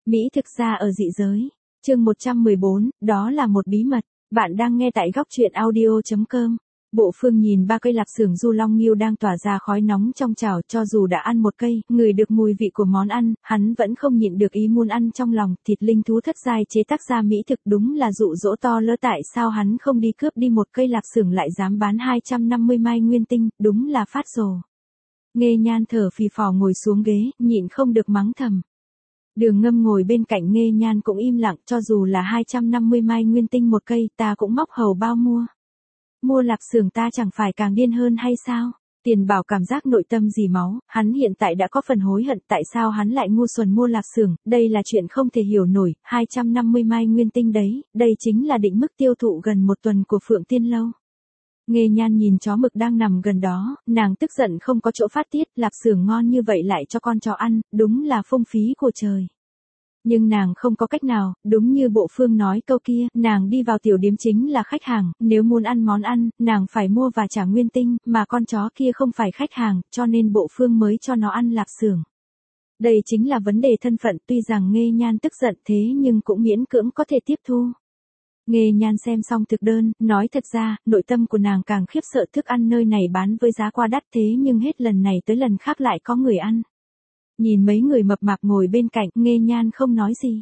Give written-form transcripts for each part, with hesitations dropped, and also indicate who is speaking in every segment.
Speaker 1: Mỹ thực ra ở dị giới. Chương 114, đó là một bí mật. Bạn đang nghe tại góc truyện audio.com. Bộ Phương nhìn ba cây lạp xưởng du long nghêu đang tỏa ra khói nóng trong chảo, cho dù đã ăn một cây, ngửi được mùi vị của món ăn, hắn vẫn không nhịn được ý muốn ăn trong lòng. Thịt linh thú thất giai chế tác ra mỹ thực đúng là dụ dỗ to lỡ, tại sao hắn không đi cướp đi một cây lạp xưởng lại dám bán 250 mai nguyên tinh, đúng là phát rồ. Nghê Nhan thở phì phò ngồi xuống ghế, nhịn không được mắng thầm. Đường Ngâm ngồi bên cạnh Nghê Nhan cũng im lặng, cho dù là 250 mai nguyên tinh một cây, ta cũng móc hầu bao mua. Mua lạp xưởng ta chẳng phải càng điên hơn hay sao? Tiền Bảo cảm giác nội tâm dì máu, hắn hiện tại đã có phần hối hận tại sao hắn lại ngu xuẩn mua lạp xưởng, đây là chuyện không thể hiểu nổi, 250 mai nguyên tinh đấy, đây chính là định mức tiêu thụ gần một tuần của Phượng Tiên Lâu. Nghê Nhan nhìn chó mực đang nằm gần đó, nàng tức giận không có chỗ phát tiết, lạp xưởng ngon như vậy lại cho con chó ăn, đúng là phung phí của trời. Nhưng nàng không có cách nào, đúng như Bộ Phương nói câu kia, nàng đi vào tiểu điếm chính là khách hàng, nếu muốn ăn món ăn, nàng phải mua và trả nguyên tinh, mà con chó kia không phải khách hàng, cho nên Bộ Phương mới cho nó ăn lạp xưởng. Đây chính là vấn đề thân phận, tuy rằng Nghê Nhan tức giận thế nhưng cũng miễn cưỡng có thể tiếp thu. Nghê Nhan xem xong thực đơn, nói thật ra, nội tâm của nàng càng khiếp sợ, thức ăn nơi này bán với giá quá đắt thế nhưng hết lần này tới lần khác lại có người ăn. Nhìn mấy người mập mạp ngồi bên cạnh, Nghê Nhan không nói gì.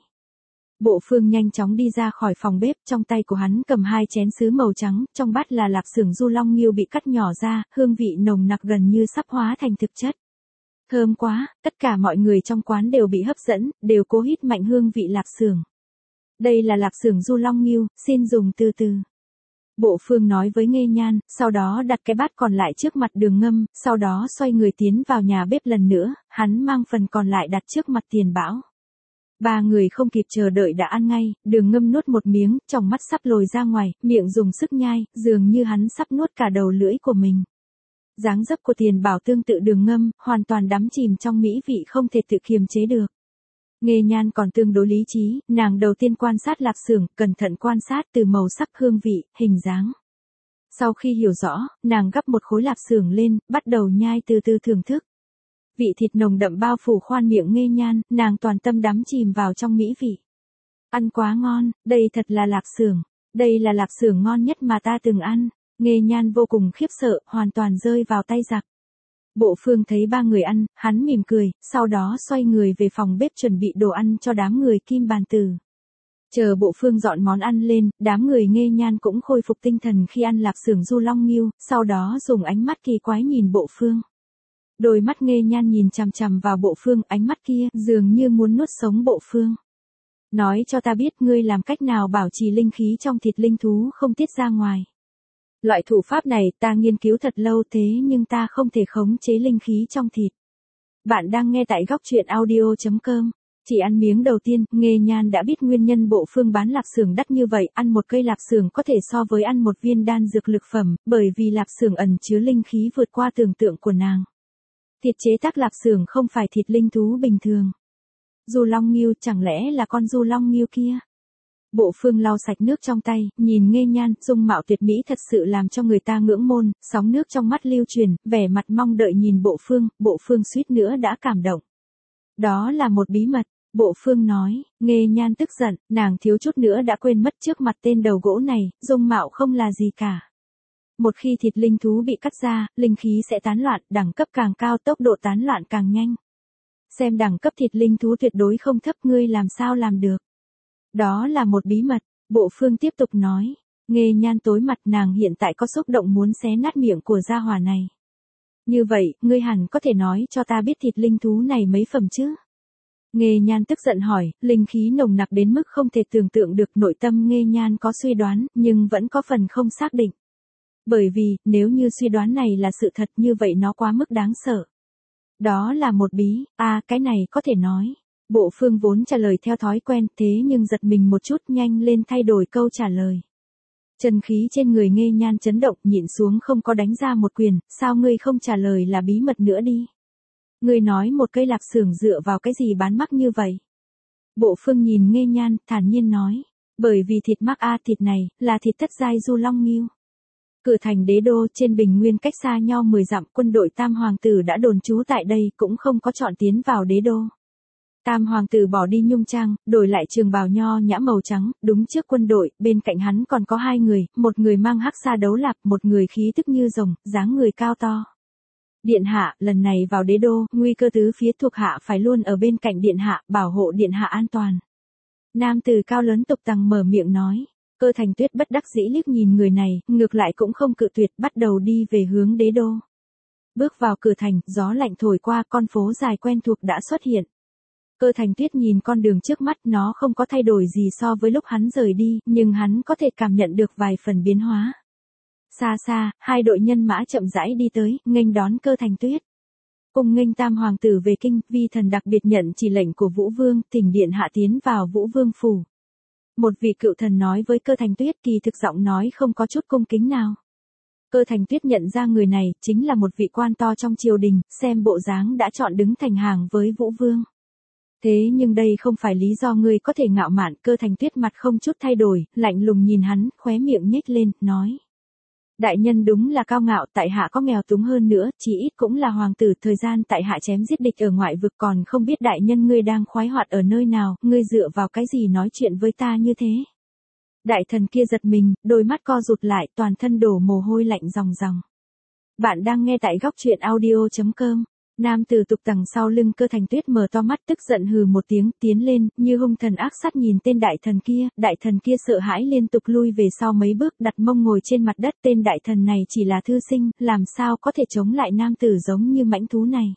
Speaker 1: Bộ Phương nhanh chóng đi ra khỏi phòng bếp, trong tay của hắn cầm hai chén sứ màu trắng, trong bát là lạp xưởng du long nghêu bị cắt nhỏ ra, hương vị nồng nặc gần như sắp hóa thành thực chất. Thơm quá, tất cả mọi người trong quán đều bị hấp dẫn, đều cố hít mạnh hương vị lạp xưởng. Đây là lạp xưởng du long nghêu, xin dùng từ từ. Bộ Phương nói với Nghê Nhan, sau đó đặt cái bát còn lại trước mặt Đường Ngâm, sau đó xoay người tiến vào nhà bếp lần nữa, hắn mang phần còn lại đặt trước mặt Tiền Bảo. Ba người không kịp chờ đợi đã ăn ngay, Đường Ngâm nuốt một miếng, trong mắt sắp lồi ra ngoài, miệng dùng sức nhai, dường như hắn sắp nuốt cả đầu lưỡi của mình. Dáng dấp của Tiền Bảo tương tự Đường Ngâm, hoàn toàn đắm chìm trong mỹ vị không thể tự kiềm chế được. Nghê Nhan còn tương đối lý trí, nàng đầu tiên quan sát lạp xưởng, cẩn thận quan sát từ màu sắc, hương vị, hình dáng. Sau khi hiểu rõ, nàng gắp một khối lạp xưởng lên, bắt đầu nhai từ từ thưởng thức. Vị thịt nồng đậm bao phủ khoan miệng Nghê Nhan, nàng toàn tâm đắm chìm vào trong mỹ vị. Ăn quá ngon, đây thật là lạp xưởng, đây là lạp xưởng ngon nhất mà ta từng ăn. Nghê Nhan vô cùng khiếp sợ, hoàn toàn rơi vào tay giặc. Bộ Phương thấy ba người ăn, hắn mỉm cười, sau đó xoay người về phòng bếp chuẩn bị đồ ăn cho đám người Kim Bàn Tử. Chờ Bộ Phương dọn món ăn lên, đám người Nghê Nhan cũng khôi phục tinh thần khi ăn lạp xưởng du long nghêu, sau đó dùng ánh mắt kỳ quái nhìn Bộ Phương. Đôi mắt Nghê Nhan nhìn chằm chằm vào Bộ Phương, ánh mắt kia dường như muốn nuốt sống Bộ Phương. Nói cho ta biết ngươi làm cách nào bảo trì linh khí trong thịt linh thú không tiết ra ngoài. Loại thủ pháp này ta nghiên cứu thật lâu thế nhưng ta không thể khống chế linh khí trong thịt. Bạn đang nghe tại góc truyện audio.com. Chỉ ăn miếng đầu tiên, Nghê Nhan đã biết nguyên nhân Bộ Phương bán lạp xưởng đắt như vậy, ăn một cây lạp xưởng có thể so với ăn một viên đan dược lực phẩm, bởi vì lạp xưởng ẩn chứa linh khí vượt qua tưởng tượng của nàng. Thịt chế tác lạp xưởng không phải thịt linh thú bình thường. Du long nghêu, chẳng lẽ là con du long nghêu kia? Bộ Phương lau sạch nước trong tay, nhìn Nghê Nhan, dung mạo tuyệt mỹ thật sự làm cho người ta ngưỡng môn, sóng nước trong mắt lưu truyền, vẻ mặt mong đợi nhìn Bộ Phương suýt nữa đã cảm động. Đó là một bí mật, Bộ Phương nói. Nghê Nhan tức giận, nàng thiếu chút nữa đã quên mất trước mặt tên đầu gỗ này, dung mạo không là gì cả. Một khi thịt linh thú bị cắt ra, linh khí sẽ tán loạn, đẳng cấp càng cao tốc độ tán loạn càng nhanh. Xem đẳng cấp thịt linh thú tuyệt đối không thấp, ngươi làm sao làm được? Đó là một bí mật, Bộ Phương tiếp tục nói. Nghê Nhan tối mặt, nàng hiện tại có xúc động muốn xé nát miệng của gia hỏa này. Như vậy, ngươi hẳn có thể nói cho ta biết thịt linh thú này mấy phẩm chứ? Nghê Nhan tức giận hỏi, linh khí nồng nặc đến mức không thể tưởng tượng được, nội tâm Nghê Nhan có suy đoán, nhưng vẫn có phần không xác định. Bởi vì, nếu như suy đoán này là sự thật như vậy nó quá mức đáng sợ. Đó là một bí, cái này có thể nói. Bộ Phương vốn trả lời theo thói quen, thế nhưng giật mình một chút, nhanh lên thay đổi câu trả lời. Chân khí trên người Nghê Nhan chấn động, nhịn xuống không có đánh ra một quyền, sao ngươi không trả lời là bí mật nữa đi? Ngươi nói một cây lạp xưởng dựa vào cái gì bán mắc như vậy? Bộ Phương nhìn Nghê Nhan, thản nhiên nói, bởi vì thịt mắc thịt này, là thịt thất giai du long nghêu. Cửa thành đế đô trên bình nguyên cách xa nhau 10 dặm, quân đội Tam Hoàng tử đã đồn trú tại đây cũng không có chọn tiến vào đế đô. Tam hoàng tử bỏ đi nhung trang, đổi lại trường bào nho nhã màu trắng, đúng trước quân đội, bên cạnh hắn còn có hai người, một người mang hắc sa đấu lạp, một người khí tức như rồng, dáng người cao to. Điện hạ, lần này vào đế đô, nguy cơ tứ phía thuộc hạ phải luôn ở bên cạnh điện hạ, bảo hộ điện hạ an toàn. Nam tử cao lớn tục tằng mở miệng nói. Cơ Thành Tuyết bất đắc dĩ liếc nhìn người này, ngược lại cũng không cự tuyệt, bắt đầu đi về hướng đế đô. Bước vào cửa thành, gió lạnh thổi qua, con phố dài quen thuộc đã xuất hiện. Cơ Thành Tuyết nhìn con đường trước mắt, nó không có thay đổi gì so với lúc hắn rời đi, nhưng hắn có thể cảm nhận được vài phần biến hóa. Xa xa, hai đội nhân mã chậm rãi đi tới, nghênh đón Cơ Thành Tuyết. Cùng nghênh Tam hoàng tử về kinh, vi thần đặc biệt nhận chỉ lệnh của Vũ Vương, thỉnh điện hạ tiến vào Vũ Vương phủ. Một vị cựu thần nói với Cơ Thành Tuyết, kỳ thực giọng nói không có chút cung kính nào. Cơ Thành Tuyết nhận ra người này chính là một vị quan to trong triều đình, xem bộ dáng đã chọn đứng thành hàng với Vũ Vương. Thế nhưng đây không phải lý do ngươi có thể ngạo mạn. Cơ Thành Tuyết mặt không chút thay đổi, lạnh lùng nhìn hắn, khóe miệng nhếch lên, nói. Đại nhân đúng là cao ngạo, tại hạ có nghèo túng hơn nữa, chỉ ít cũng là hoàng tử, thời gian tại hạ chém giết địch ở ngoại vực, còn không biết đại nhân ngươi đang khoái hoạt ở nơi nào, ngươi dựa vào cái gì nói chuyện với ta như thế. Đại thần kia giật mình, đôi mắt co rụt lại, toàn thân đổ mồ hôi lạnh ròng ròng. Bạn đang nghe tại góc truyện audio.com. Nam tử tục tằng sau lưng Cơ Thành Tuyết mở to mắt, tức giận hừ một tiếng, tiến lên, như hung thần ác sát nhìn tên đại thần kia sợ hãi liên tục lui về sau mấy bước, đặt mông ngồi trên mặt đất. Tên đại thần này chỉ là thư sinh, làm sao có thể chống lại nam tử giống như mãnh thú này.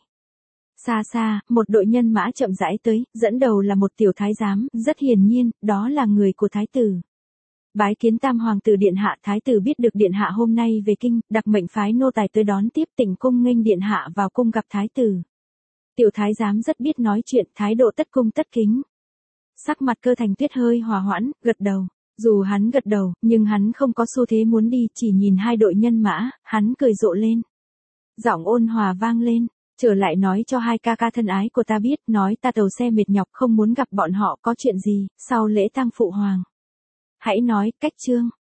Speaker 1: Xa xa, một đội nhân mã chậm rãi tới, dẫn đầu là một tiểu thái giám, rất hiển nhiên, đó là người của thái tử. Bái kiến Tam hoàng tử điện hạ. Thái tử biết được điện hạ hôm nay về kinh, đặc mệnh phái nô tài tới đón tiếp, tỉnh cung nghênh điện hạ vào cung gặp thái tử. Tiểu thái giám rất biết nói chuyện, thái độ tất cung tất kính. Sắc mặt Cơ Thành Tuyết hơi hòa hoãn, gật đầu. Dù hắn gật đầu, nhưng hắn không có xu thế muốn đi, chỉ nhìn hai đội nhân mã, hắn cười rộ lên. Giọng ôn hòa vang lên, trở lại nói cho hai ca ca thân ái của ta biết, nói ta tàu xe mệt nhọc không muốn gặp bọn họ, có chuyện gì, sau lễ tang phụ hoàng. Hãy nói, cách chương.